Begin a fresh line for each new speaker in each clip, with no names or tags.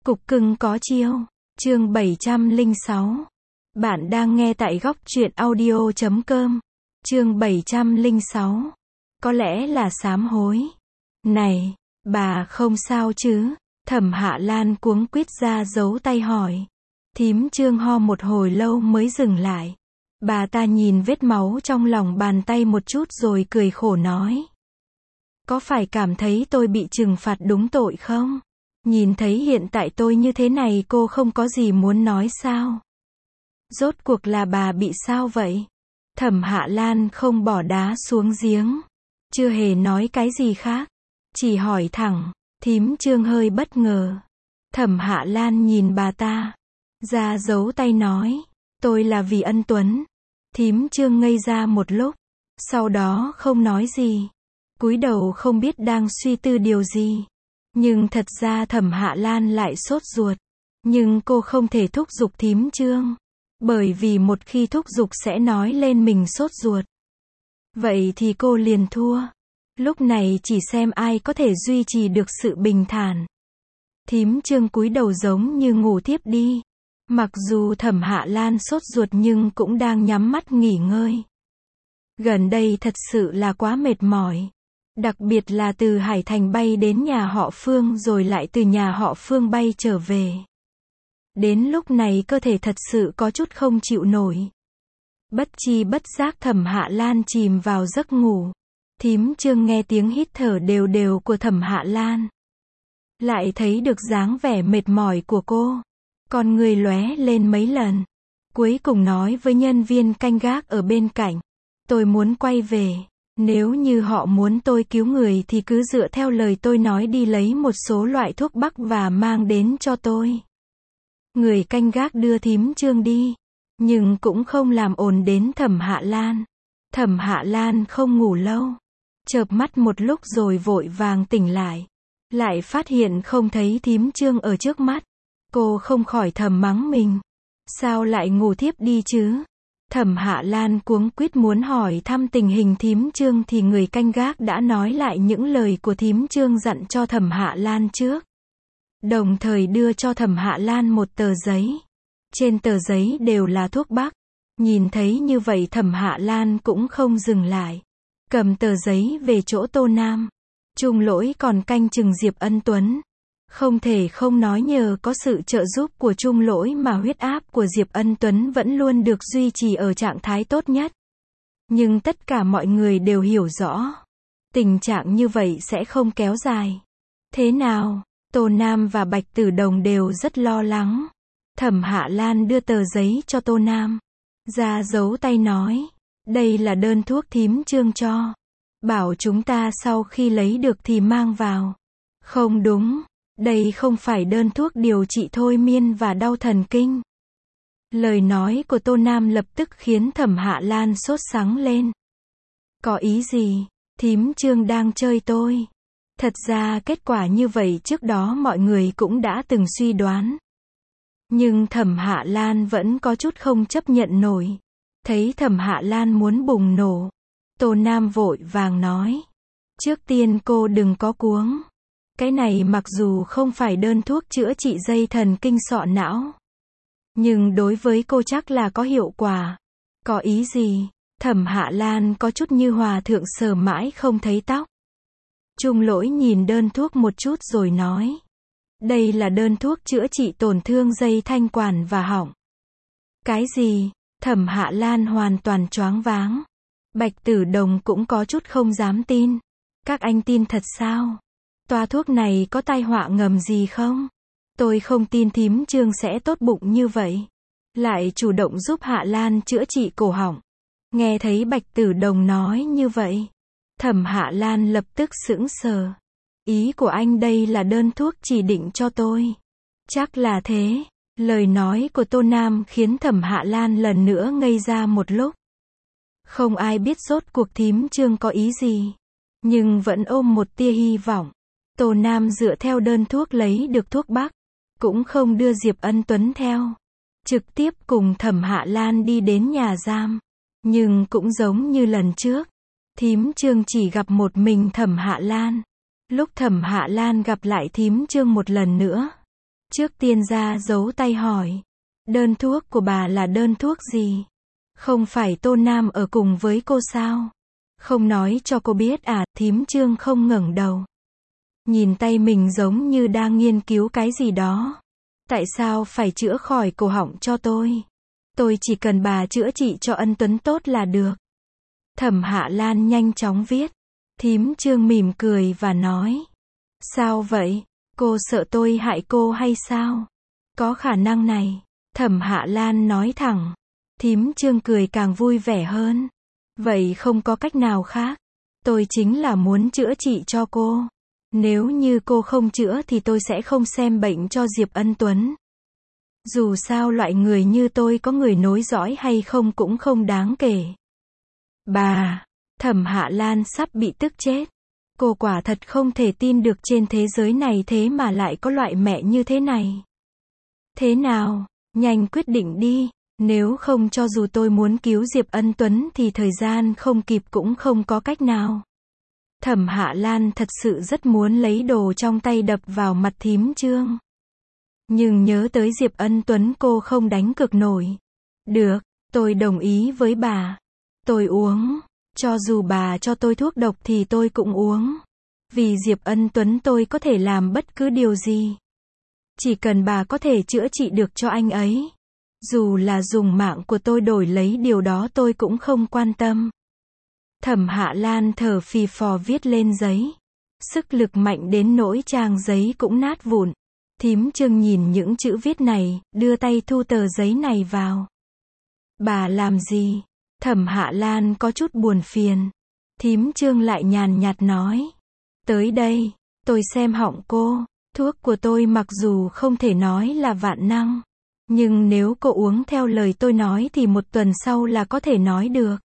Cục cưng có chiêu. Chương 706. Bạn đang nghe tại góc truyện audio.com. Chương 706. Có lẽ là sám hối. Này, bà không sao chứ? Thẩm Hạ Lan cuống quýt ra giấu tay hỏi. Thím Trương ho một hồi lâu mới dừng lại. Bà ta nhìn vết máu trong lòng bàn tay một chút rồi cười khổ nói. Có phải cảm thấy tôi bị trừng phạt đúng tội không? Nhìn thấy hiện tại tôi như thế này cô không có gì muốn nói sao? Rốt cuộc là bà bị sao vậy? Thẩm Hạ Lan không bỏ đá xuống giếng. Chưa hề nói cái gì khác. Chỉ hỏi thẳng. Thím Trương hơi bất ngờ. Thẩm Hạ Lan nhìn bà ta. Ra giấu tay nói. Tôi là vì Ân Tuấn. Thím Trương ngây ra một lúc. Sau đó không nói gì. Cúi đầu không biết đang suy tư điều gì. Nhưng thật ra Thẩm Hạ Lan lại sốt ruột. Nhưng cô không thể thúc giục thím Trương. Bởi vì một khi thúc giục sẽ nói lên mình sốt ruột. Vậy thì cô liền thua. Lúc này chỉ xem ai có thể duy trì được sự bình thản. Thím Trương cúi đầu giống như ngủ thiếp đi. Mặc dù Thẩm Hạ Lan sốt ruột nhưng cũng đang nhắm mắt nghỉ ngơi. Gần đây thật sự là quá mệt mỏi. Đặc biệt là từ Hải Thành bay đến nhà họ Phương rồi lại từ nhà họ Phương bay trở về. Đến lúc này cơ thể thật sự có chút không chịu nổi. Bất chi bất giác Thẩm Hạ Lan chìm vào giấc ngủ. Thím Trương nghe tiếng hít thở đều đều của Thẩm Hạ Lan. Lại thấy được dáng vẻ mệt mỏi của cô. Con người lóe lên mấy lần. Cuối cùng nói với nhân viên canh gác ở bên cạnh. Tôi muốn quay về. Nếu như họ muốn tôi cứu người thì cứ dựa theo lời tôi nói đi lấy một số loại thuốc bắc và mang đến cho tôi. Người canh gác đưa thím Trương đi. Nhưng cũng không làm ồn đến Thẩm Hạ Lan. Thẩm Hạ Lan không ngủ lâu. Chợp mắt một lúc rồi vội vàng tỉnh lại. Lại phát hiện không thấy thím Trương ở trước mắt. Cô không khỏi thầm mắng mình. Sao lại ngủ thiếp đi chứ? Thẩm Hạ Lan cuống quýt muốn hỏi thăm tình hình thím Trương thì người canh gác đã nói lại những lời của thím Trương dặn cho Thẩm Hạ Lan trước. Đồng thời đưa cho Thẩm Hạ Lan một tờ giấy. Trên tờ giấy đều là thuốc bắc. Nhìn thấy như vậy Thẩm Hạ Lan cũng không dừng lại. Cầm tờ giấy về chỗ Tô Nam. Trung Lỗi còn canh chừng Diệp Ân Tuấn. Không thể không nói nhờ có sự trợ giúp của Trung Lỗi mà huyết áp của Diệp Ân Tuấn vẫn luôn được duy trì ở trạng thái tốt nhất. Nhưng tất cả mọi người đều hiểu rõ. Tình trạng như vậy sẽ không kéo dài. Thế nào? Tô Nam và Bạch Tử Đồng đều rất lo lắng. Thẩm Hạ Lan đưa tờ giấy cho Tô Nam. Ra giấu tay nói. Đây là đơn thuốc thím Trương cho. Bảo chúng ta sau khi lấy được thì mang vào. Không đúng. Đây không phải đơn thuốc điều trị thôi miên và đau thần kinh. Lời nói của Tô Nam lập tức khiến Thẩm Hạ Lan sốt sắng lên. Có ý gì? Thím Trương đang chơi tôi. Thật ra kết quả như vậy trước đó mọi người cũng đã từng suy đoán. Nhưng Thẩm Hạ Lan vẫn có chút không chấp nhận nổi. Thấy Thẩm Hạ Lan muốn bùng nổ. Tô Nam vội vàng nói. Trước tiên cô đừng có cuống. Cái này mặc dù không phải đơn thuốc chữa trị dây thần kinh sọ não. Nhưng đối với cô chắc là có hiệu quả. Có ý gì? Thẩm Hạ Lan có chút như hòa thượng sờ mãi không thấy tóc. Trung Lỗi nhìn đơn thuốc một chút rồi nói. Đây là đơn thuốc chữa trị tổn thương dây thanh quản và họng. Cái gì? Thẩm Hạ Lan hoàn toàn choáng váng. Bạch Tử Đồng cũng có chút không dám tin. Các anh tin thật sao? Toa thuốc này có tai họa ngầm gì không? Tôi không tin thím Trương sẽ tốt bụng như vậy. Lại chủ động giúp Hạ Lan chữa trị cổ họng. Nghe thấy Bạch Tử Đồng nói như vậy. Thẩm Hạ Lan lập tức sững sờ. Ý của anh đây là đơn thuốc chỉ định cho tôi. Chắc là thế. Lời nói của Tô Nam khiến Thẩm Hạ Lan lần nữa ngây ra một lúc. Không ai biết rốt cuộc thím Trương có ý gì. Nhưng vẫn ôm một tia hy vọng. Tô Nam dựa theo đơn thuốc lấy được thuốc bắc. Cũng không đưa Diệp Ân Tuấn theo. Trực tiếp cùng Thẩm Hạ Lan đi đến nhà giam. Nhưng cũng giống như lần trước. Thím Trương chỉ gặp một mình Thẩm Hạ Lan. Lúc Thẩm Hạ Lan gặp lại thím Trương một lần nữa. Trước tiên ra giấu tay hỏi. Đơn thuốc của bà là đơn thuốc gì? Không phải Tô Nam ở cùng với cô sao? Không nói cho cô biết à? Thím Trương không ngẩng đầu. Nhìn tay mình giống như đang nghiên cứu cái gì đó. Tại sao phải chữa khỏi cổ họng cho tôi? Tôi chỉ cần bà chữa trị cho Ân Tuấn tốt là được. Thẩm Hạ Lan nhanh chóng viết. Thím Trương mỉm cười và nói. Sao vậy? Cô sợ tôi hại cô hay sao? Có khả năng này. Thẩm Hạ Lan nói thẳng. Thím Trương cười càng vui vẻ hơn. Vậy không có cách nào khác. Tôi chính là muốn chữa trị cho cô. Nếu như cô không chữa thì tôi sẽ không xem bệnh cho Diệp Ân Tuấn. Dù sao loại người như tôi có người nối dõi hay không cũng không đáng kể. Bà, Thẩm Hạ Lan sắp bị tức chết. Cô quả thật không thể tin được trên thế giới này thế mà lại có loại mẹ như thế này. Thế nào, nhanh quyết định đi, nếu không cho dù tôi muốn cứu Diệp Ân Tuấn thì thời gian không kịp cũng không có cách nào. Thẩm Hạ Lan thật sự rất muốn lấy đồ trong tay đập vào mặt thím Trương. Nhưng nhớ tới Diệp Ân Tuấn cô không đánh cược nổi. Được, tôi đồng ý với bà. Tôi uống. Cho dù bà cho tôi thuốc độc thì tôi cũng uống. Vì Diệp Ân Tuấn tôi có thể làm bất cứ điều gì. Chỉ cần bà có thể chữa trị được cho anh ấy. Dù là dùng mạng của tôi đổi lấy điều đó tôi cũng không quan tâm. Thẩm Hạ Lan thở phì phò viết lên giấy. Sức lực mạnh đến nỗi trang giấy cũng nát vụn. Thím Trương nhìn những chữ viết này, đưa tay thu tờ giấy này vào. Bà làm gì? Thẩm Hạ Lan có chút buồn phiền. Thím Trương lại nhàn nhạt nói. Tới đây, tôi xem họng cô. Thuốc của tôi mặc dù không thể nói là vạn năng. Nhưng nếu cô uống theo lời tôi nói thì một tuần sau là có thể nói được.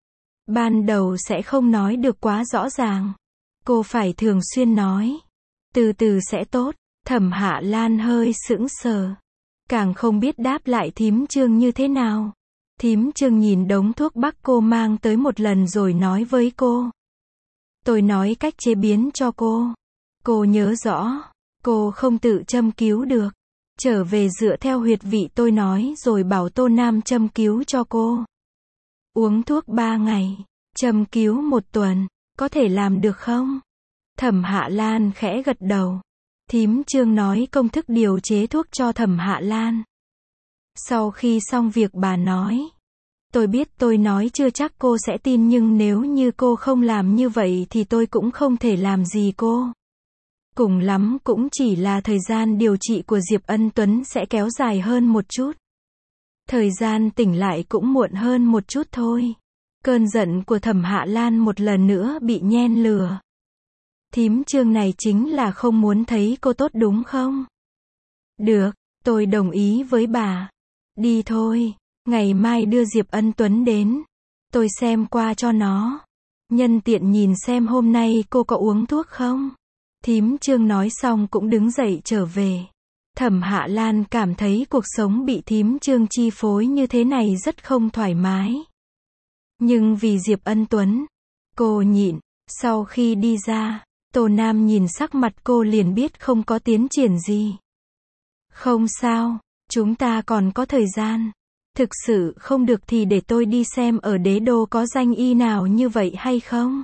Ban đầu sẽ không nói được quá rõ ràng. Cô phải thường xuyên nói. Từ từ sẽ tốt. Thẩm Hạ Lan hơi sững sờ. Càng không biết đáp lại thím Trương như thế nào. Thím Trương nhìn đống thuốc bắc cô mang tới một lần rồi nói với cô. Tôi nói cách chế biến cho cô. Cô nhớ rõ. Cô không tự châm cứu được. Trở về dựa theo huyệt vị tôi nói rồi bảo Tô Nam châm cứu cho cô. Uống thuốc 3 ngày. Châm cứu 1 tuần. Có thể làm được không? Thẩm Hạ Lan khẽ gật đầu. Thím Trương nói công thức điều chế thuốc cho Thẩm Hạ Lan. Sau khi xong việc bà nói. Tôi biết tôi nói chưa chắc cô sẽ tin nhưng nếu như cô không làm như vậy thì tôi cũng không thể làm gì cô. Cùng lắm cũng chỉ là thời gian điều trị của Diệp Ân Tuấn sẽ kéo dài hơn một chút. Thời gian tỉnh lại cũng muộn hơn một chút thôi. Cơn giận của Thẩm Hạ Lan một lần nữa bị nhen lửa. Thím Trương này chính là không muốn thấy cô tốt đúng không? Được, tôi đồng ý với bà. Đi thôi, ngày mai đưa Diệp Ân Tuấn đến. Tôi xem qua cho nó. Nhân tiện nhìn xem hôm nay cô có uống thuốc không? Thím Trương nói xong cũng đứng dậy trở về. Thẩm Hạ Lan cảm thấy cuộc sống bị thím Trương chi phối như thế này rất không thoải mái. Nhưng vì Diệp Ân Tuấn, cô nhịn. Sau khi đi ra, Tô Nam nhìn sắc mặt cô liền biết không có tiến triển gì. Không sao, chúng ta còn có thời gian. Thực sự không được thì để tôi đi xem ở Đế Đô có danh y nào như vậy hay không.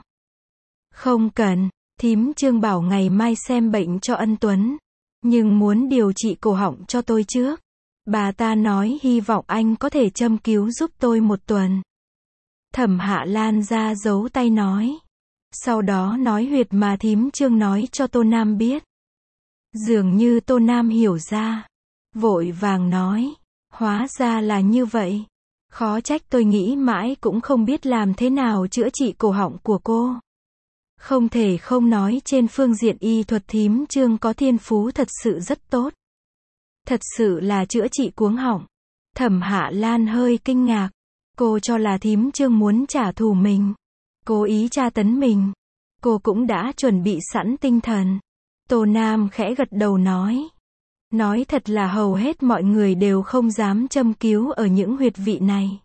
Không cần, thím Trương bảo ngày mai xem bệnh cho Ân Tuấn. Nhưng muốn điều trị cổ họng cho tôi trước. Bà ta nói hy vọng anh có thể châm cứu giúp tôi 1 tuần. Thẩm Hạ Lan ra giấu tay nói. Sau đó nói huyệt mà thím Trương nói cho Tô Nam biết. Dường như Tô Nam hiểu ra. Vội vàng nói. Hóa ra là như vậy. Khó trách tôi nghĩ mãi cũng không biết làm thế nào chữa trị cổ họng của cô. Không thể không nói trên phương diện y thuật thím Trương có thiên phú thật sự rất tốt. Thật sự là chữa trị cuống họng. Thẩm Hạ Lan hơi kinh ngạc. Cô cho là thím Trương muốn trả thù mình. Cố ý tra tấn mình. Cô cũng đã chuẩn bị sẵn tinh thần. Tô Nam khẽ gật đầu nói. Nói thật là hầu hết mọi người đều không dám châm cứu ở những huyệt vị này.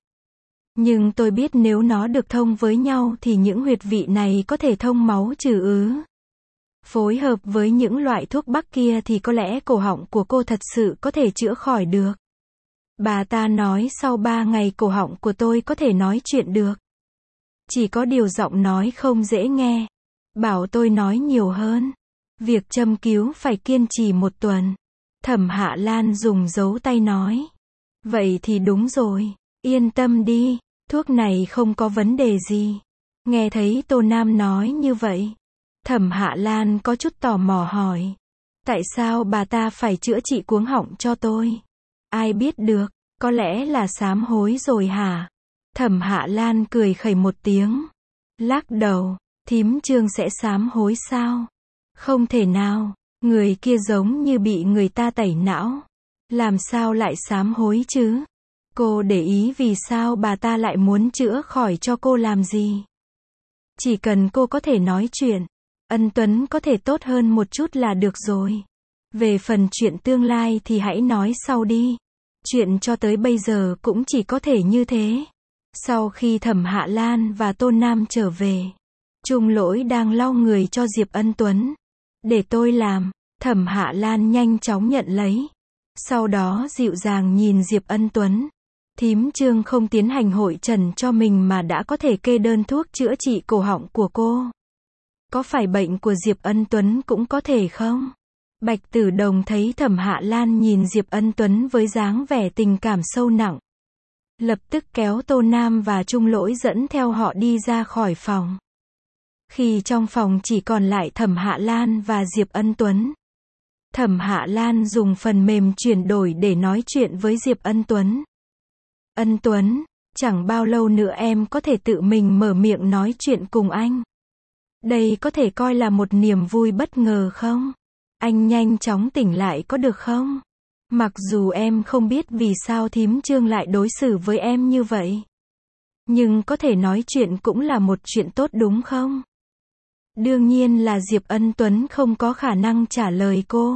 Nhưng tôi biết nếu nó được thông với nhau thì những huyệt vị này có thể thông máu trừ ứ. Phối hợp với những loại thuốc bắc kia thì có lẽ cổ họng của cô thật sự có thể chữa khỏi được. Bà ta nói sau 3 ngày cổ họng của tôi có thể nói chuyện được. Chỉ có điều giọng nói không dễ nghe. Bảo tôi nói nhiều hơn. Việc châm cứu phải kiên trì 1 tuần. Thẩm Hạ Lan dùng dấu tay nói. Vậy thì đúng rồi. Yên tâm đi. Thuốc này không có vấn đề gì. Nghe thấy Tô Nam nói như vậy. Thẩm Hạ Lan có chút tò mò hỏi. Tại sao bà ta phải chữa trị cuống họng cho tôi? Ai biết được, có lẽ là sám hối rồi hả? Thẩm Hạ Lan cười khẩy một tiếng. Lắc đầu, thím Trương sẽ sám hối sao? Không thể nào, người kia giống như bị người ta tẩy não. Làm sao lại sám hối chứ? Cô để ý vì sao bà ta lại muốn chữa khỏi cho cô làm gì? Chỉ cần cô có thể nói chuyện, Ân Tuấn có thể tốt hơn một chút là được rồi. Về phần chuyện tương lai thì hãy nói sau đi. Chuyện cho tới bây giờ cũng chỉ có thể như thế. Sau khi Thẩm Hạ Lan và Tô Nam trở về, Trung Lỗi đang lau người cho Diệp Ân Tuấn. Để tôi làm. Thẩm Hạ Lan nhanh chóng nhận lấy. Sau đó dịu dàng nhìn Diệp Ân Tuấn. Thím Trương không tiến hành hội trần cho mình mà đã có thể kê đơn thuốc chữa trị cổ họng của cô. Có phải bệnh của Diệp Ân Tuấn cũng có thể không? Bạch Tử Đồng thấy Thẩm Hạ Lan nhìn Diệp Ân Tuấn với dáng vẻ tình cảm sâu nặng. Lập tức kéo Tô Nam và Trung Lỗi dẫn theo họ đi ra khỏi phòng. Khi trong phòng chỉ còn lại Thẩm Hạ Lan và Diệp Ân Tuấn. Thẩm Hạ Lan dùng phần mềm chuyển đổi để nói chuyện với Diệp Ân Tuấn. Ân Tuấn, chẳng bao lâu nữa em có thể tự mình mở miệng nói chuyện cùng anh. Đây có thể coi là một niềm vui bất ngờ không? Anh nhanh chóng tỉnh lại có được không? Mặc dù em không biết vì sao thím Trương lại đối xử với em như vậy. Nhưng có thể nói chuyện cũng là một chuyện tốt đúng không? Đương nhiên là Diệp Ân Tuấn không có khả năng trả lời cô.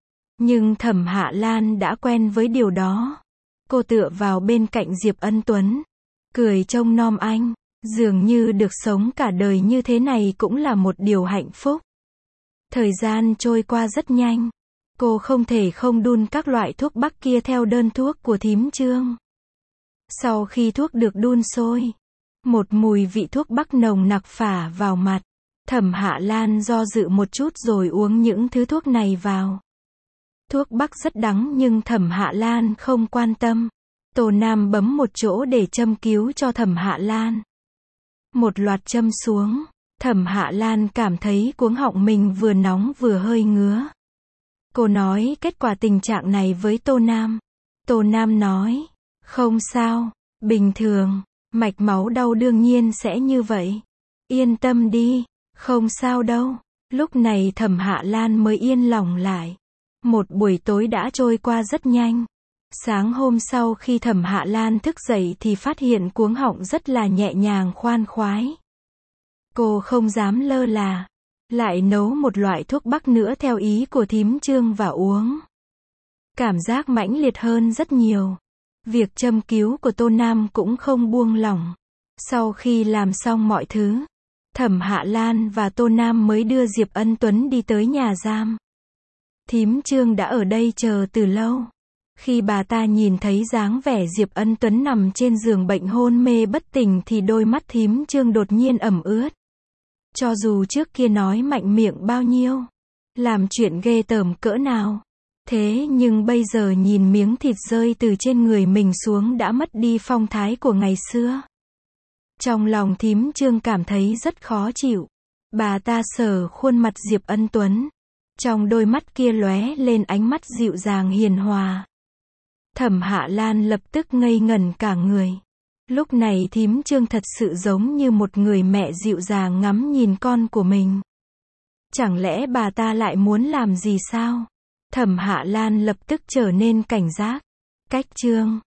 Nhưng Thẩm Hạ Lan đã quen với điều đó. Cô tựa vào bên cạnh Diệp Ân Tuấn. Cười trông nom anh. Dường như được sống cả đời như thế này cũng là một điều hạnh phúc. Thời gian trôi qua rất nhanh. Cô không thể không đun các loại thuốc bắc kia theo đơn thuốc của thím Trương. Sau khi thuốc được đun sôi, một mùi vị thuốc bắc nồng nặc phả vào mặt. Thẩm Hạ Lan do dự một chút rồi uống những thứ thuốc này vào. Thuốc bắc rất đắng nhưng Thẩm Hạ Lan không quan tâm. Tô Nam bấm một chỗ để châm cứu cho Thẩm Hạ Lan. Một loạt châm xuống, Thẩm Hạ Lan cảm thấy cuống họng mình vừa nóng vừa hơi ngứa. Cô nói kết quả tình trạng này với Tô Nam. Tô Nam nói, không sao, bình thường, mạch máu đau đương nhiên sẽ như vậy. Yên tâm đi, không sao đâu. Lúc này Thẩm Hạ Lan mới yên lòng lại. Một buổi tối đã trôi qua rất nhanh. Sáng hôm sau khi Thẩm Hạ Lan thức dậy thì phát hiện cuống họng rất là nhẹ nhàng khoan khoái. Cô không dám lơ là. Lại nấu một loại thuốc bắc nữa theo ý của thím Trương và uống. Cảm giác mãnh liệt hơn rất nhiều. Việc châm cứu của Tô Nam cũng không buông lỏng. Sau khi làm xong mọi thứ, Thẩm Hạ Lan và Tô Nam mới đưa Diệp Ân Tuấn đi tới nhà giam. Thím Trương đã ở đây chờ từ lâu. Khi bà ta nhìn thấy dáng vẻ Diệp Ân Tuấn nằm trên giường bệnh hôn mê bất tỉnh thì đôi mắt thím Trương đột nhiên ẩm ướt. Cho dù trước kia nói mạnh miệng bao nhiêu, làm chuyện ghê tởm cỡ nào, thế nhưng bây giờ nhìn miếng thịt rơi từ trên người mình xuống đã mất đi phong thái của ngày xưa. Trong lòng thím Trương cảm thấy rất khó chịu. Bà ta sờ khuôn mặt Diệp Ân Tuấn. Trong đôi mắt kia lóe lên ánh mắt dịu dàng hiền hòa. Thẩm Hạ Lan lập tức ngây ngẩn cả người. Lúc này thím Trương thật sự giống như một người mẹ dịu dàng ngắm nhìn con của mình. Chẳng lẽ bà ta lại muốn làm gì sao? Thẩm Hạ Lan lập tức trở nên cảnh giác. Cách Trương.